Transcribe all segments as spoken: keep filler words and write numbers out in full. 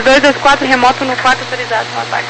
dois dois quatro, remoto no quatro, autorizado no ataque.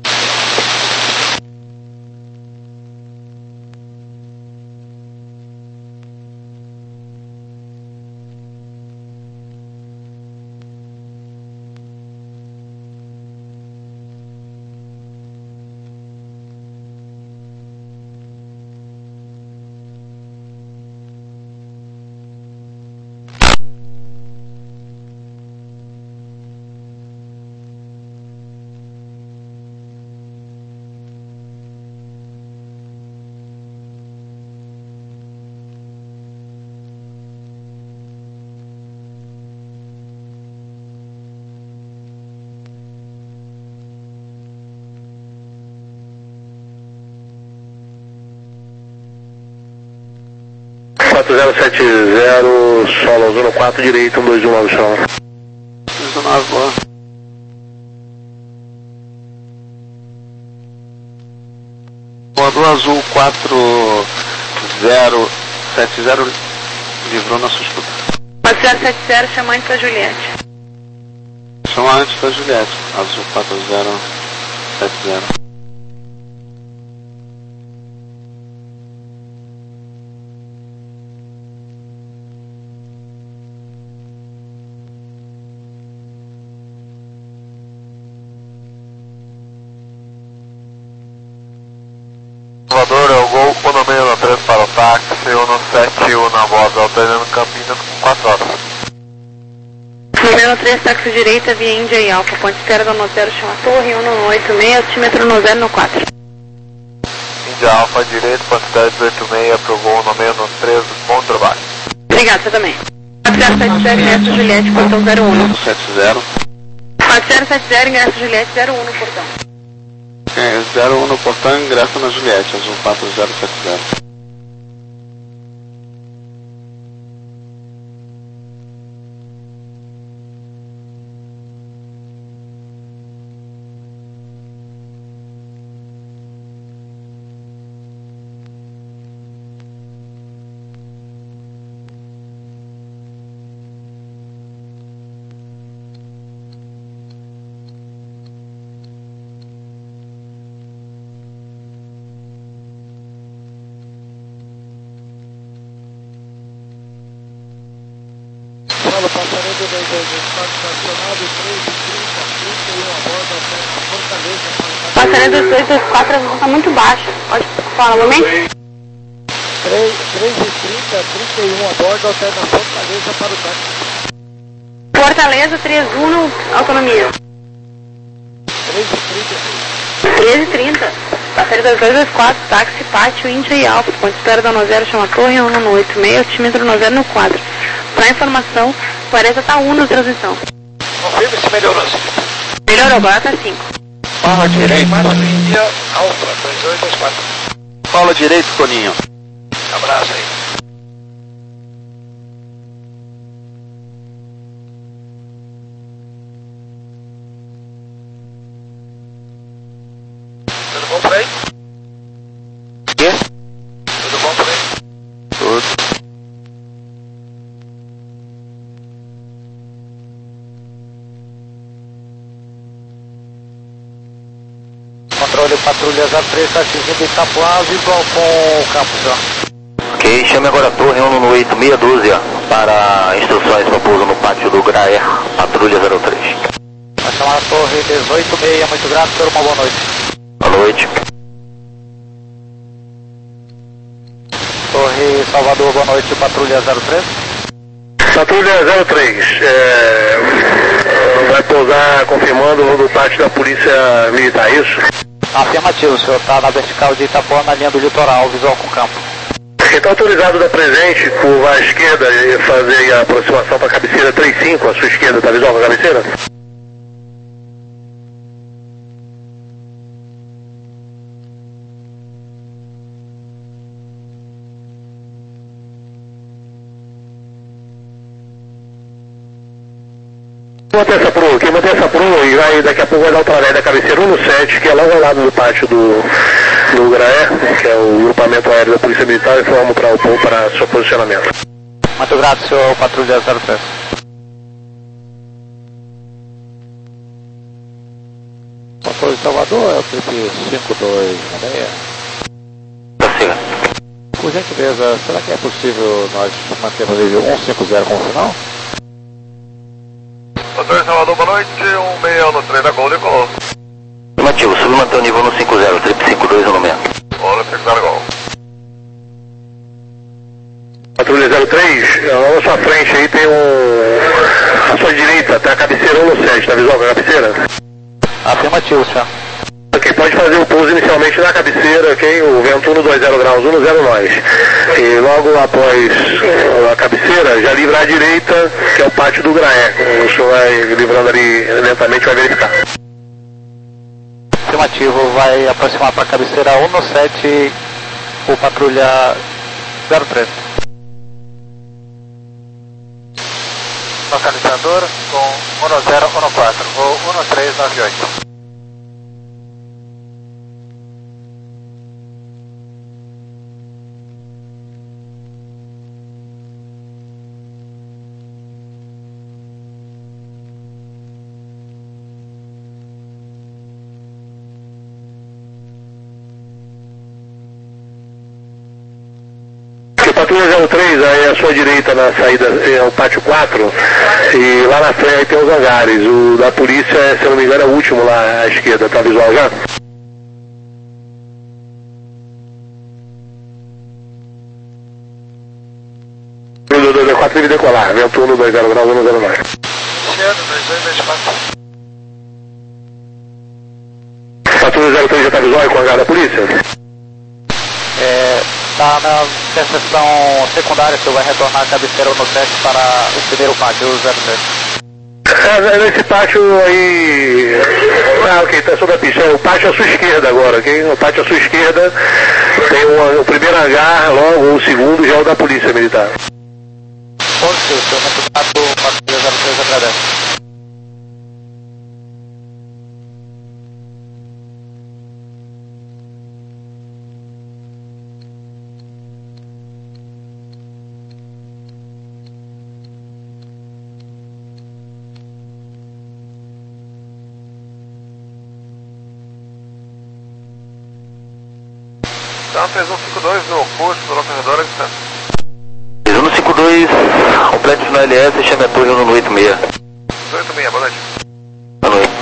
quatro zero sete zero, solo zona quatro, direito, um dois um nove solo. dois um nove, boa. Voador azul quatro zero sete zero, livrou na sua escuta. quatro zero sete zero, chama antes da Juliette. Chama antes da Juliette, azul quatro zero sete zero. Salvador, é o Gol Uno meio três para o táxi, Uno sete um na borda, alternando Campinas com quatro horas. Número três, táxi direita, via Índia e Alfa, ponte esquerda no zero, chama Torre, Uno oito seis, altímetro no zero no quatro. Índia Alfa direito, ponte dez oito seis, para o Gol Uno meio três, bom trabalho. Obrigado, você também. quatro zero sete zero, ingresso Juliette, portão zero um. sete zero. quatro zero sete zero, ingresso Juliette, zero um no portão. É, zero um no portão, ingresso na Juliette, azul quatro zero sete zero. Paulo, passarelo dois dois dois quatro, estacionado, três e trinta, trinta e um a bordo, até Fortaleza. Passarelo dois dois dois quatro, a visão está muito baixa. Pode falar um momento? três e trinta, trinta e um a bordo, alterna Fortaleza para o táxi. Fortaleza, três um, autonomia. três e trinta. três e trinta. Passarelo dois dois dois quatro, táxi, pátio, Índia e Alfa, ponte espera da no zero, chama Torre, Uno no oito seis, altímetro no zero no quatro. Para informação, Quaresa está um na transmissão. Confirme se melhorou. Melhorou, agora está cinco. Fala direito, Índia, Alfa, dois dois dois quatro. Fala direito, Toninho. Abraço aí. Tudo bom por aí? Quê? Tudo bom por aí? Tudo. Controle patrulha zero três, está atingindo Itapuã, visual com o campo, já. Ok, chame agora a torre Uno no oito meia dúzia para instruções para pouso no pátio do Graer, patrulha zero três. Vai chamar a torre dezoito seis, muito grato, senhor, uma boa noite. Boa noite. Torre Salvador, boa noite, patrulha zero três. Patrulha zero três, é, vai pousar confirmando no pátio da Polícia Militar, isso? Afirmativo, o senhor está na vertical de Itapuã, na linha do litoral, visual com campo. Está autorizado da presente, curva à esquerda e fazer a aproximação para a cabeceira três cinco, à sua esquerda, está visual com a cabeceira? Mantém essa pro, quem mantém essa pro e vai, daqui a pouco vai dar o tralé da cabeceira um no sete, que é logo ao lado do pátio do, do Graé, que é o grupamento aéreo da Polícia Militar, e forma para o P O para seu posicionamento. Muito grato, senhor, patrulha zero três. dois Salvador, é o trip cinco dois seis. Prossiga. Por gentileza, será que é possível nós mantermos ele um cinco zero como final? Doutor Salvador, boa noite, um meia no trem da Gol, Gol. Afirmativo, submanter o nível no cinco zero, trip cinco dois no meia. Olha, cinco zero Gol. Patrulha zero três, na sua frente aí tem um... à sua direita, tem a cabeceira um no sete, tá visual com a cabeceira? Afirmativo, senhor. Ok, pode fazer o pouso inicialmente na cabeceira, ok? O vento um no dois zero graus, um no zero nós. E logo após a cabeceira, já livra à direita, que é o pátio do Graé. O senhor vai livrando ali lentamente, vai verificar. Afirmativo, vai aproximar para a cabeceira um no sete, o patrulha zero três. Localizador com um no zero, um no quatro, voo um no três nove oito. Patrulha zero três, aí à sua direita na saída é o pátio quatro, e lá na frente tem os hangares. O da polícia, se eu não me engano, é o último lá à esquerda, tá visual já? O dois zero quatro deve decolar, vento um no dois zero graus, um no zero nove. Luciano, dois dois dois quatro. Patrulha zero três já tá visual com o hangar da polícia? É, está na interseção secundária, que vai retornar a cabeceira no sete para o primeiro pátio, o zero três. É, nesse pátio aí... Ah, ok, tá sobre a pista. É o pátio à sua esquerda agora, ok? O pátio à sua esquerda tem o, o primeiro hangar, logo o segundo já é o da polícia militar. Positivo, senhor, muito obrigado, patrulha zero três agradece. Então, três um cinco dois no curso do localizador, está. três um cinco dois, complete no L S, chame a torre no oito seis. oito seis, boa noite. Boa noite.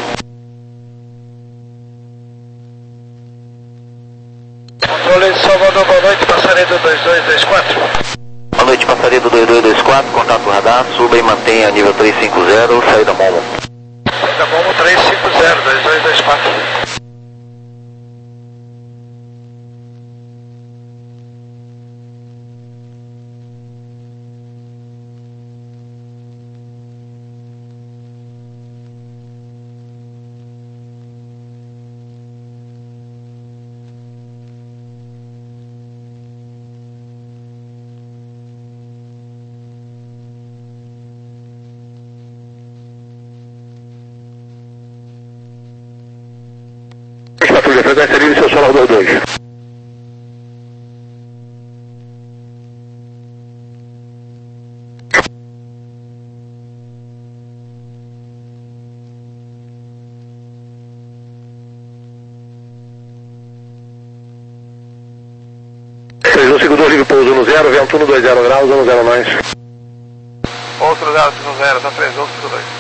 Controle Salvador, boa noite, passaredo dois dois dois quatro. Boa noite, passaredo dois dois dois quatro, contato radar, suba e mantenha nível três cinco zero, saída Momo. Saída Momo três cinco zero, dois dois dois quatro. Patrulha, frequência livre, seu solar dois dois. três um cinco dois, livre pouso no zero, vento um no dois zero graus, um no zero nós. Outro zero cinco zero, tá três um cinco dois.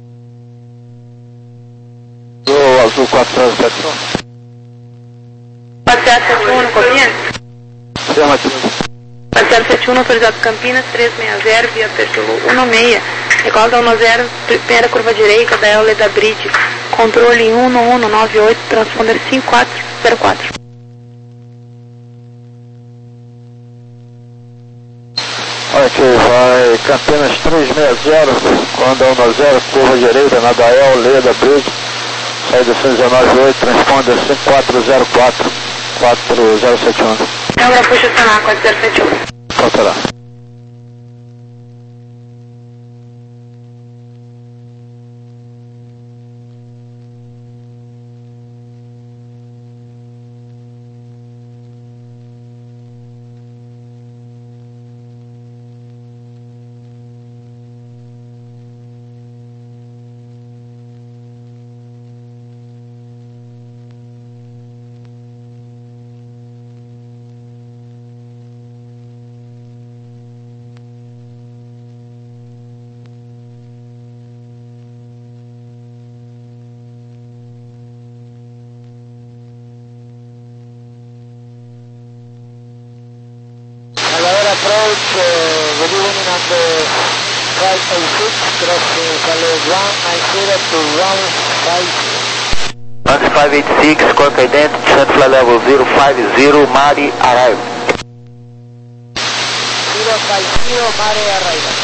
Do azul quatro zero sete um. quatro zero sete um no Campinas? Afirmativo. quatro zero sete um no autorizado Campinas, trezentos e sessenta, via Petolo um no seis. Igual da um zero, primeira curva direita da L da Bridge. Controle um no um no nove oito, transponder cinco quatro zero quatro. Ok, vai Campinas trezentos e sessenta, quando um zero, curva direita na Dael, Leda Bridge, saída cento e dezenove oito, transponder cinco quatro zero quatro, quatro zero sete um. Câmara puxa acionar quatro zero sete um. Pode lá. number five oh six, crossing Calais one nine zero to round five zero. Nancy five eight six, correct identity, descent flight level zero five zero, Mari arrive. zero five zero, Mari arrival.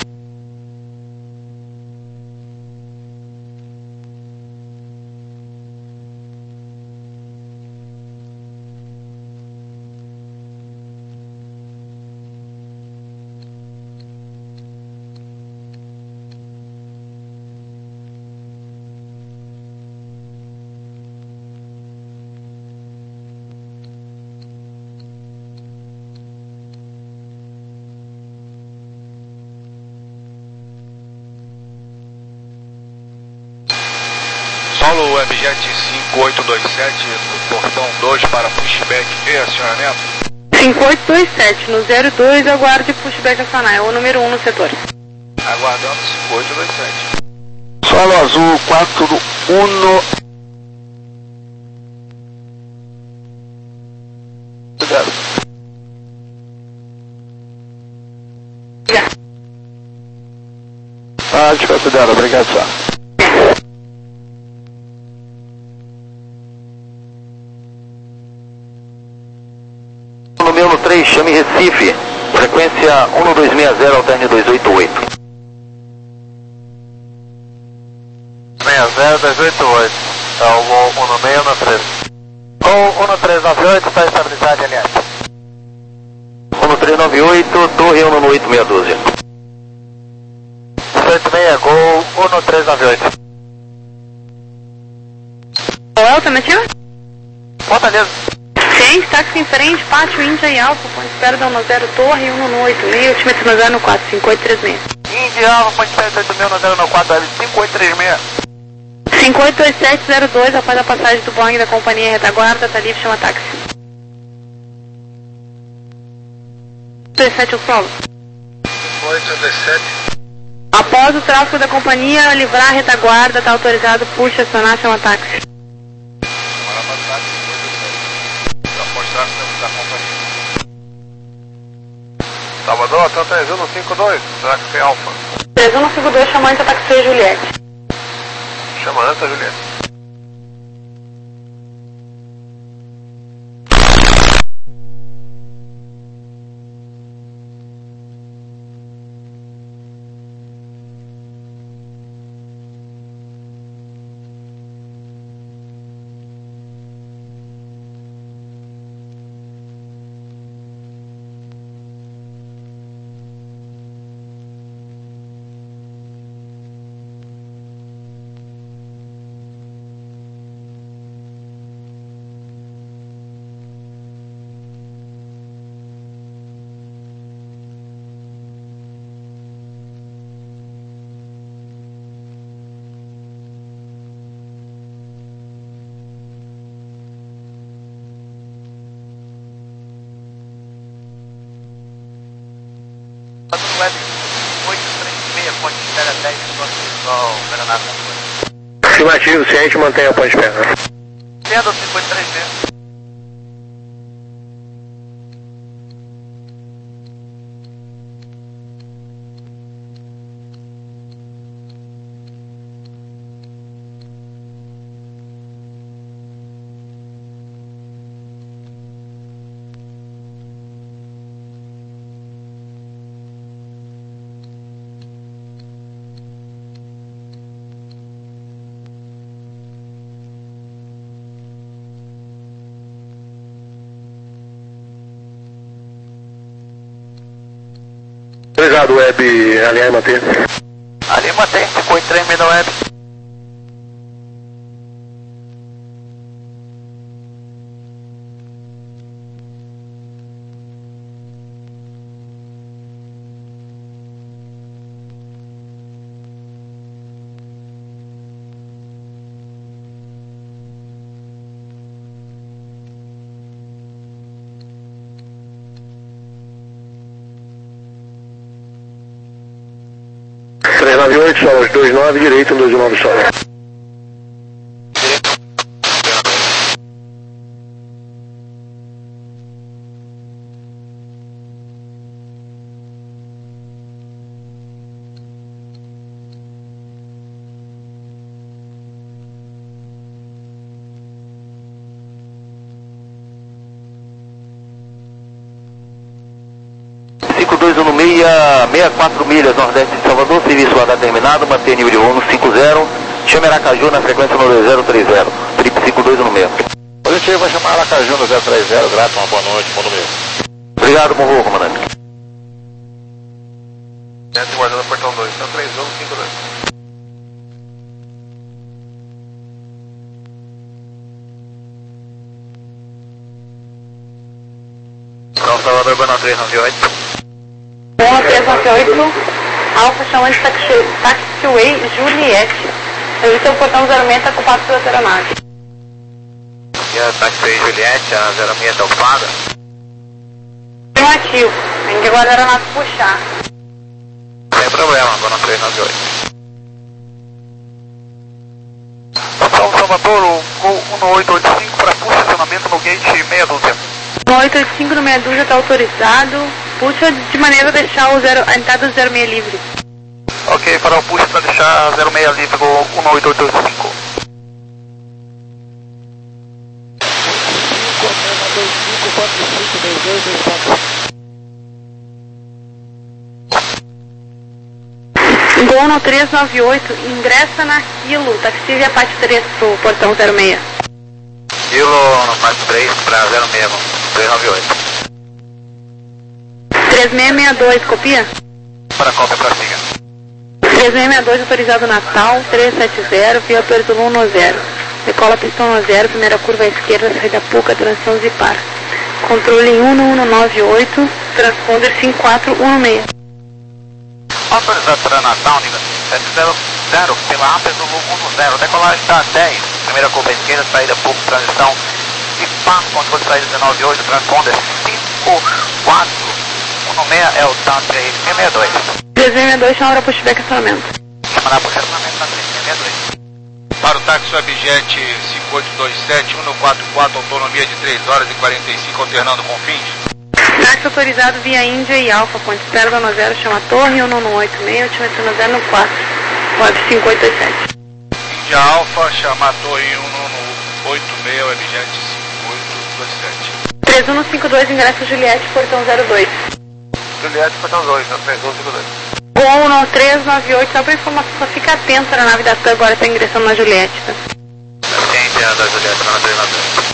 Solo Webjet cinco oito dois sete, no portão dois para pushback e acionamento. cinco oito dois sete, no zero dois, aguarde pushback acionar, é o número um no setor. Aguardando cinco oito dois sete. Solo Azul quatro um. Obrigado. Ah, desconsidera, obrigado, só. Número três, chame Recife, frequência um dois seis zero, alterne dois oito oito. seis zero dois oito oito, é o voo um seis um três. Gol um três nove oito, está estabilidade, aliás. um três nove oito, torre um no oito meia dúzia. oito seis, gol um três nove oito. Qual é a alternativa? Fortaleza. seis, táxi em frente, pátio Índia e Alfa, ponto espera da um zero, torre um no oito meia, altímetro no zero no quatro, cinco oito três seis. Índia Alfa, ponte sete oito mil no zero no quatro, cinco oito três seis. cinco oito dois sete zero dois, após a passagem do Boeing da companhia retaguarda, tá livre, chama táxi. dois sete, o solo. cinco oito dois sete. Após o tráfego da companhia livrar a retaguarda, tá autorizado, puxa, acionar, chama táxi. Para passar cinco oito dois sete. Para mostrar que da companhia. Salvador, até três um no cinco dois, táxi Alfa. três um no cinco dois, chamando a táxi Juliette. Chama Anta Juliette. Web oito três seis, ponte espera dez, Sol, Granada. Afirmativo, ciente, mantenha a ponte espera. Tendo cinco oito três seis. Obrigado, Web, alinhar e manter. Ali mantém, cinco oito três seis da Web. três nove oito, solos dois nove, direito, dois nove solos. dois um seis, sessenta e quatro milhas, nordeste de Salvador, serviço H terminado, mantém nível de voo no cinco zero, chame Aracaju na frequência no dois zero três zero, trip cinco dois um seis. Positivo, vai chamar Aracaju no zero três zero, grato, uma boa noite, bom domingo. Obrigado, bom voo, comandante. Centro guardando portão dois, então três um cinco dois. São Salvador, Bono três nove oito. Bono três nove oito, Alfa chamando de taxi, Taxiway Juliette. Serviço ao portão zero seis, está ocupado pela aeronave. E a Taxiway Juliette, a zero seis está ocupada? Afirmativo, tem que aguardar a aeronave puxar. Sem problema, Bono três nove oito. São Salvador, o Gol um oito oito cinco para posicionamento no gate meia dúzia. um oito oito cinco no meia dúzia está autorizado. Puxa de maneira a deixar o zero, a entrada do zero seis livre. Ok, fará o push para deixar zero seis livre, Gol um oito oito cinco. Gol três nove oito, ingressa na Kilo, taxi via parte três pro portão zero seis. Kilo no parte três para zero seis, três nove oito. três seis seis dois, copia? Para cópia para siga. três seis seis dois, autorizado Natal, três sete zero, via Pertulu um zero. Decola pistão no zero, primeira curva à esquerda, saída Puca, transição Zipar. Controle em um um nove oito, transponder cinco quatro um seis. Autorizado para Natal, nível sete zero zero, pela A P do um zero, decolagem está dez, primeira curva à esquerda, saída Puca, transição Zipar, controle de saída dezenove oito, transponder cinco quatro um seis, é o tanto aí, seis seis dois. três seis seis dois, chama para pushback acionamento. Chamará por acionamento na três seis dois. Para o táxi Abjet cinco oito dois sete, um quatro quatro, autonomia de três horas e quarenta e cinco, alternando com fins. Táxi autorizado via Índia e Alfa, ponte espera da zero, chama Torre um um oito seis, ultimação zero no quatro, web cinco oito dois sete. Índia Alfa, chama Torre um um oito seis, Abjet cinco oito dois sete. três um cinco dois, ingresso Juliette, portão zero dois. Juliette, portão dois, três um cinco dois. Gol três nove oito, só para informação, só fica atento, a nave da T A M agora está ingressando na Juliette, tá? Ciência da Juliette, na três nove oito.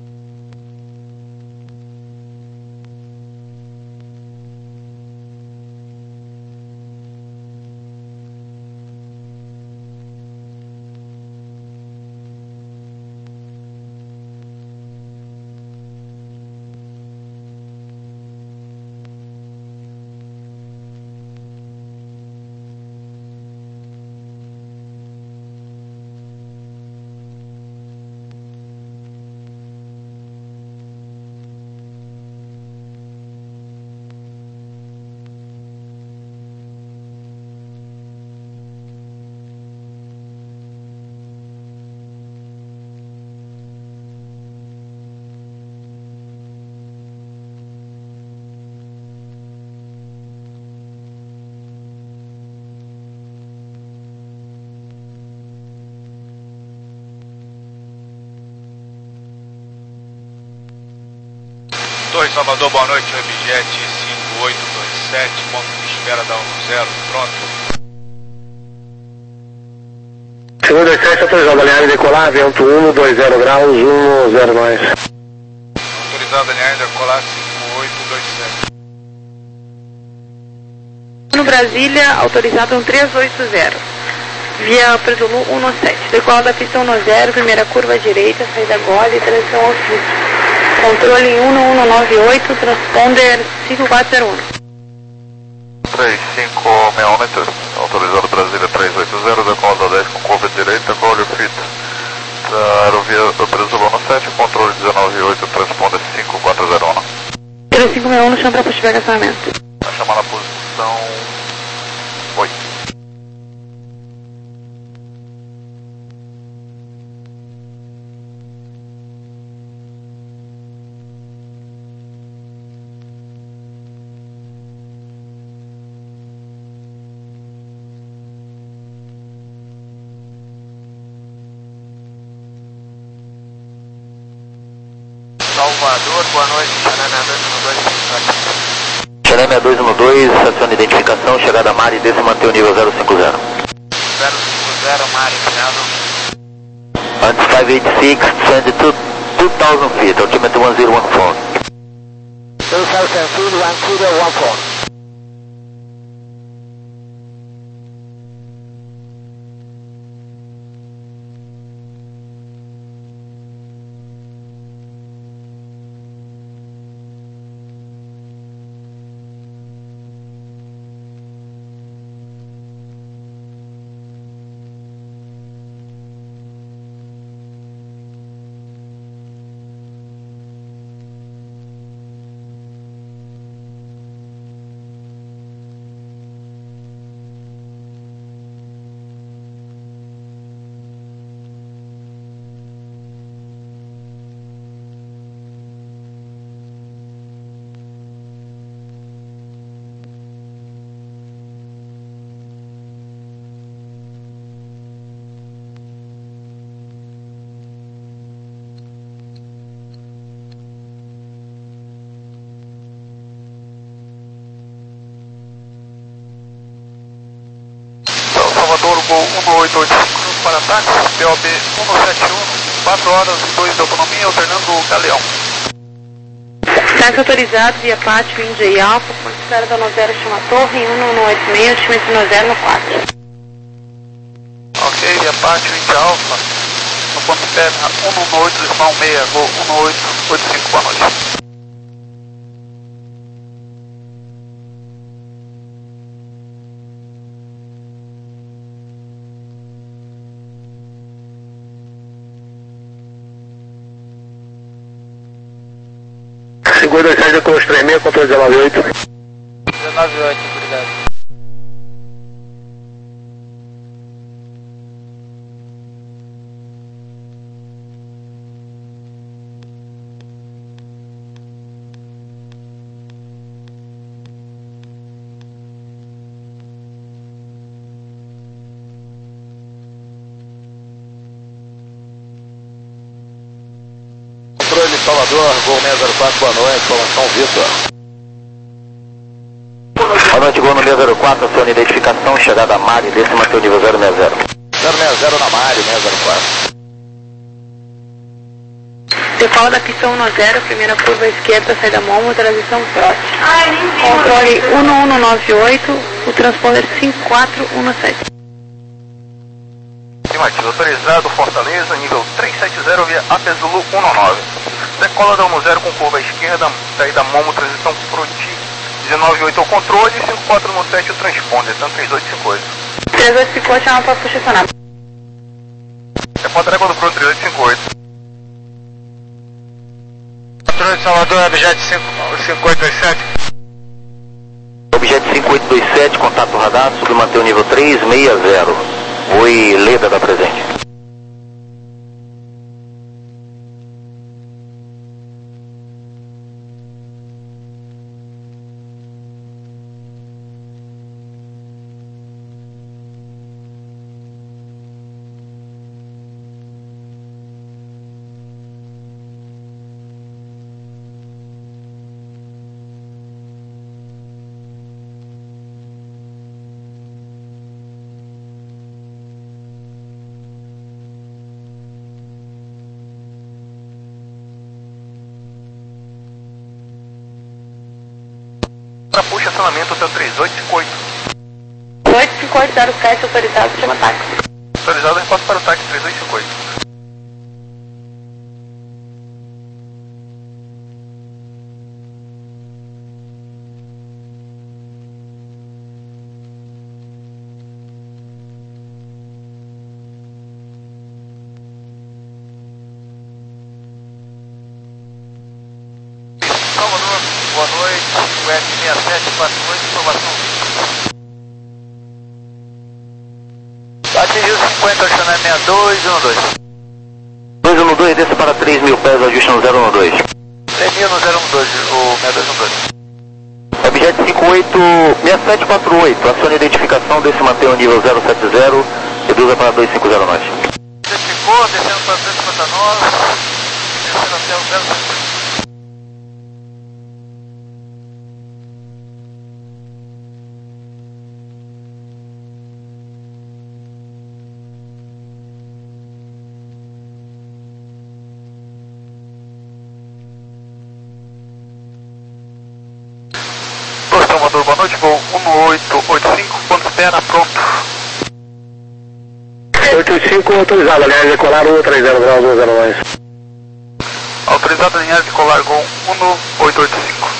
Torre Salvador, boa noite, Abjet cinco oito dois sete, ponto de espera da um zero, pronto. cinco dois sete, autorizado alinhar e decolar, vento um, dois zero graus, um zero nós. Autorizado alinhar e decolar cinco oito dois sete. No Brasília, autorizado um três oito zero. Via Predulu um sete. Decola da pista um zero, primeira curva à direita, saída Gole e transição ao sul. Controle em um um nove oito, transponder cinco quatro zero um. três cinco meômetros, autorizado Brasília três oito zero, decola da dez com curva direita, Gole fita da aerovia do Predulu um sete, controle dezenove oito, transponder cinco quatro zero um. três cinco seis um no chão para puxar acionamento. Vai chamar na posição oito. Salvador, boa noite, Xanana dois um dois. Xanana seis dois um dois, acione identificação, chegada a Mari, desce e mantém o nível zero cinco zero. zero cinco zero, Mari, obrigado. Antes cinco oito seis, descende to two thousand feet, altimeter one zero one four. two thousand feet, one zero one four. Salvador, Gol um oito oito cinco para táxi, P O B um sete um, quatro horas e dois de autonomia, alternando o Galeão. Táxi autorizado via Pátio Índia e Alfa, ponto zero da zero chama Torre, um um oito seis, altímetro zero no quatro. Ok, via Pátio Índia Alfa, no ponto terra um um oito, decimal seis, Gol um oito oito cinco, boa noite. cinco dois sete, Close três seis, controle dezenove oito. dezenove oito, obrigado. Controle Salvador, Gol seis zero quatro, boa noite, São Vitor. Boa noite, Gol no seis zero quatro, acione identificação, chegada a Mari, desce e mantém o nível zero seis zero. zero seis zero na Mari, seis zero quatro. Decola da pista um zero, primeira curva à esquerda, saída Momo, transição trote. Controle um um nove oito, o transponder cinco quatro um sete. Afirmativo, autorizado, Fortaleza, nível trezentos e setenta via A P Zulu um nove. Decola da um zero com curva à esquerda, saída Momo, transição Proti, dezenove oito ao controle, cinco quatro um sete o transponder, então três oito cinco oito. três oito cinco oito, chama para posicionar. É contra a do pronto três oito cinco oito. Controle de Salvador, objeto cinco oito dois sete. Objeto cinco oito dois sete, contato radar, submanter o nível três seis zero. Oi, Leda da presente. Para puxa acionamento até o três oito cinco oito. oito cinco oito zero sete, autorizado, chama táxi. Autorizado, resposta para o táxi três oito cinco oito. Salvador, boa noite, o S seis sete quatro oito, informação. Atingiu cinquenta, acionamento seis dois um dois. dois um dois, desça para três mil pés, ajuste no zero um dois. três mil no zero um dois, o seis dois um dois. Objeto cinco oito seis sete quatro oito, acione identificação, desce e mantém o nível zero sete zero, reduza para dois cinco zero nós. Identificou, descendo para duzentos e cinquenta e nove, descendo até o zero sete zero. noite, voo um oito oito cinco, ponto espera, pronto. oito oito cinco autorizado, aliás, decolar um três zero graus, um zero mais. Autorizado a linhagem decolar Gol um oito oito cinco.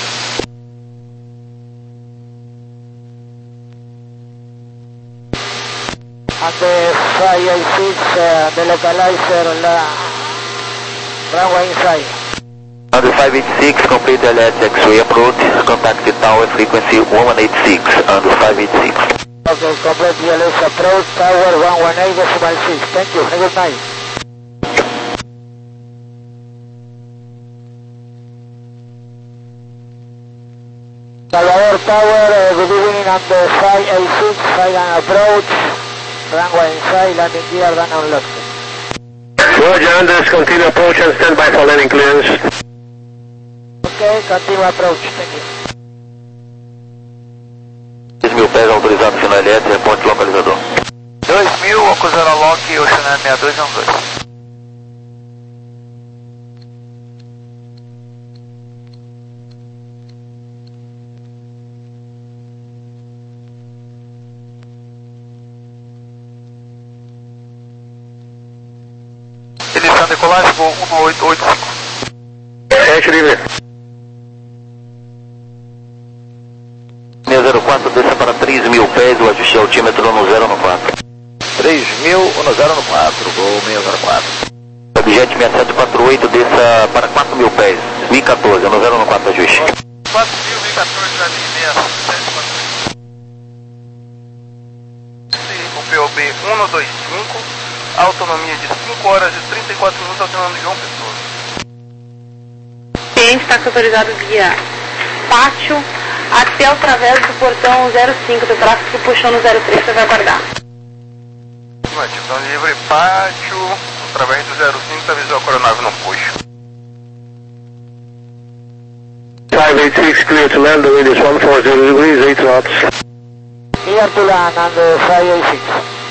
And the five eight six, uh, the localizer, la runway inside. On the five eight six, complete the last X-ray approach, contact the tower frequency one eight six on the five eight six. Okay, complete the L S approach, tower one eighteen decimal six. Thank you, have a good night. Salvador Tower, uh, good evening on the five eight six, silent approach, runway inside, landing gear done on left. Roger, Anders, continue approach and stand by for landing clearance. Okay, continue approach, thank you. dois mil pés autorizado final elétrico, ponte localizador. dois mil, acusando lock, Ocean sessenta e dois um dois. Iniciando decolagem, voo um oito oito cinco. Sete livre. Linha zero quatro, desça para três mil pés, o ajuste altímetro no zero no quatro. três mil no zero no quatro, gol seis zero quatro. Objet sessenta e sete quatro oito, desça para quatro mil pés, mil e quatorze, no zero no quatro, ajuste. quatro mil, mil e quatorze, já de sessenta e sete quatro oito. O P O B um dois cinco, autonomia de cinco horas e trinta e quatro minutos, autonomia de João Pessoa. O cliente está autorizado via pátio até o travesso do portão zero cinco do tráfego que puxou no zero três, você vai aguardar. Então livre pátio, através do zero cinco, avisou que a aeronave não puxa. five eight six, clear to land, the wind is one four zero degrees, eight knots. Clear to land on the five eight six.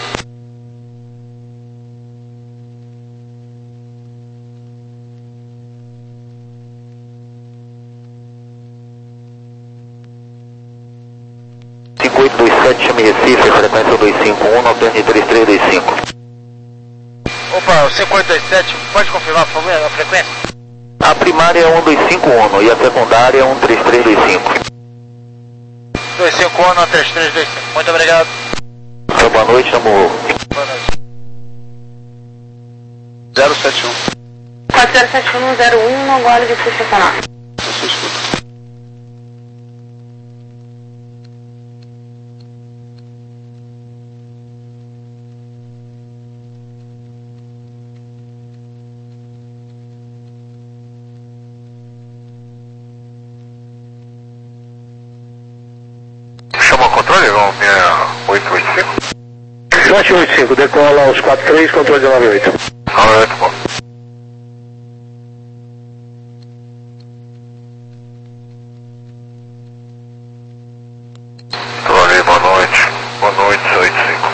cinco oito dois sete, chame Recife, frequência dois cinco um, alterne três três dois cinco. Opa, o cinco oito dois sete, pode confirmar, por favor, a frequência? A primária é um dois cinco um e a secundária é um três três dois cinco. dois cinco um, três três dois cinco. Muito obrigado. Então, boa noite, tamo... Boa noite. zero sete um. quatro zero sete um zero um, agora de se estacionar. Você escuta. Chama o controle, vamos minha oito oito cinco. sete oito cinco, decola aos quatro três, controle de nove oito. nove oito, bom. Controle, boa noite. Boa noite, oito cinco.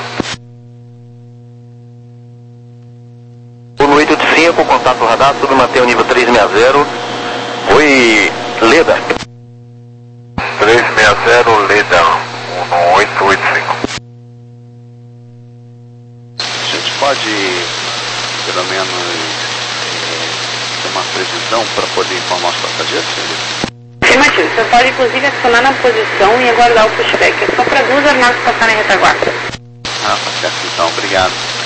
Uno oito oito cinco, contato radar, submantém o nível trezentos e sessenta. Oi, Leda. trezentos e sessenta, Leda, um oito oito cinco. A gente pode, pelo menos, eh, ter uma previsão para poder informar os passageiros, senhor? Afirmativo, você pode inclusive acionar na posição e aguardar o pushback. É só para duas aeronaves passarem em retaguarda. Ah, tá certo então, obrigado.